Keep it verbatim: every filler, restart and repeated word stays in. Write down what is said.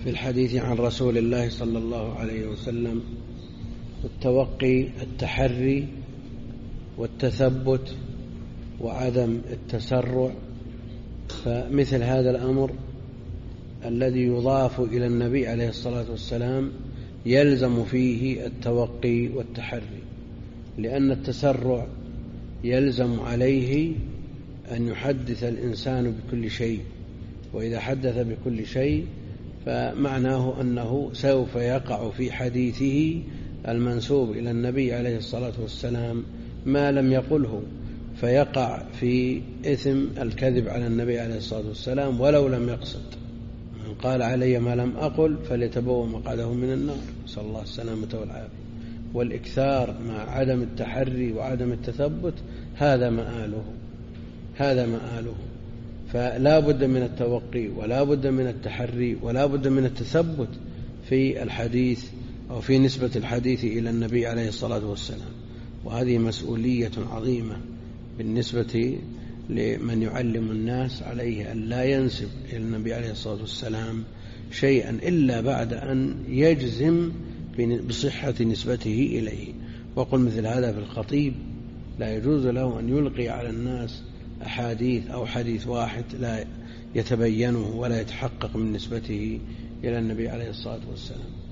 في الحديث عن رسول الله صلى الله عليه وسلم التوقي التحري والتثبت وعدم التسرع. فمثل هذا الأمر الذي يضاف إلى النبي عليه الصلاة والسلام يلزم فيه التوقي والتحري، لأن التسرع يلزم عليه أن يحدث الإنسان بكل شيء، وإذا حدث بكل شيء فمعناه أنه سوف يقع في حديثه المنسوب إلى النبي عليه الصلاة والسلام ما لم يقله، فيقع في إثم الكذب على النبي عليه الصلاة والسلام ولو لم يقصد. من قال علي ما لم أقل فليتبوأ مقعده من النار، نسأل الله السلامة والعافية. والإكثار مع عدم التحري وعدم التثبت هذا مآله هذا مآله فلا بد من التوقي ولا بد من التحري ولا بد من التثبت في الحديث أو في نسبة الحديث إلى النبي عليه الصلاة والسلام. وهذه مسؤولية عظيمة بالنسبة لمن يعلم الناس، عليه أن لا ينسب إلى النبي عليه الصلاة والسلام شيئا إلا بعد أن يجزم بصحة نسبته إليه. وقل مثل هذا في الخطيب، لا يجوز له أن يلقي على الناس أحاديث أو حديث واحد لا يتبينه ولا يتحقق من نسبته إلى النبي عليه الصلاة والسلام.